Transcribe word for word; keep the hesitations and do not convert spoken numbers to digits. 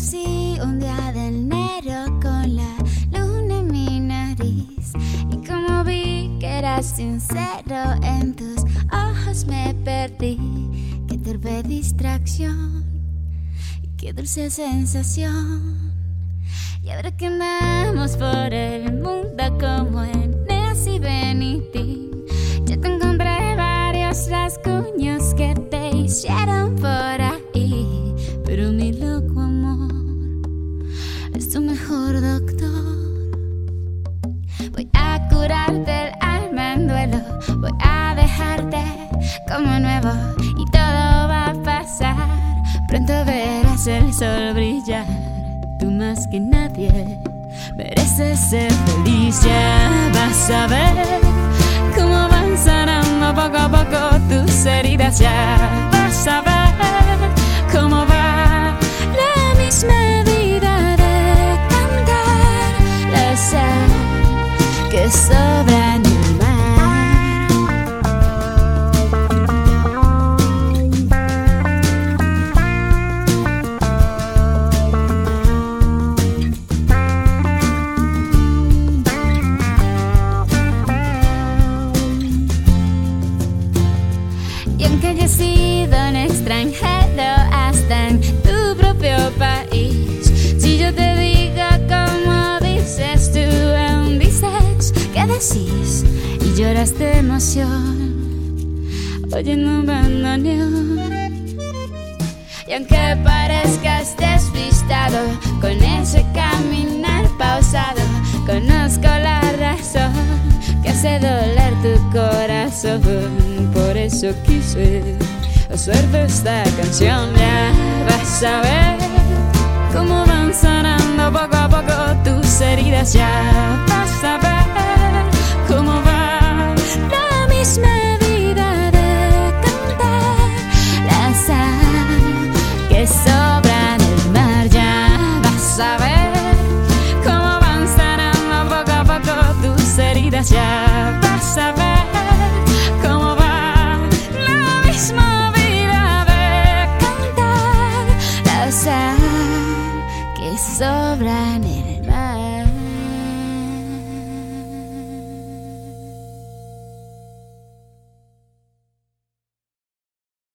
así un día de enero con la luna en mi nariz. Y como vi que eras sincero, en tus ojos me perdí. Qué torpe distracción y qué dulce sensación. Y ahora que andamos por el mundo como en Nancy Benitín, yo te encontré varios rasguños que te hicieron por ahí. Pero mi loco amor es tu mejor doctor. Voy a curarte el alma en duelo, voy a dejarte como nuevo y todo va a pasar. Pronto verás el sol brillar. Tú más que nadie mereces ser feliz. Ya vas a ver cómo van sanando poco a poco tus heridas. Ya vas a ver cómo va la misma vida de cantar la sal que sobra en el mar. Y aunque haya sido un extranjero hasta en tu propio país, si yo te digo como dices, tú aún dices que decís y lloras de emoción oyendo un bandoneón. Y aunque parezcas despistado con ese caminar pausado, conozco la razón que hace doler tu corazón. Por eso quise hacerte esta canción. Ya vas a ver cómo van sanando poco a poco tus heridas. Ya vas a ver cómo va la misma vida de cantar la sal que sobra en el mar. Ya vas a ver cómo van sanando poco a poco tus heridas. Ya vas a ver cómo va la misma vida de cantar la sal que sobra en el mar.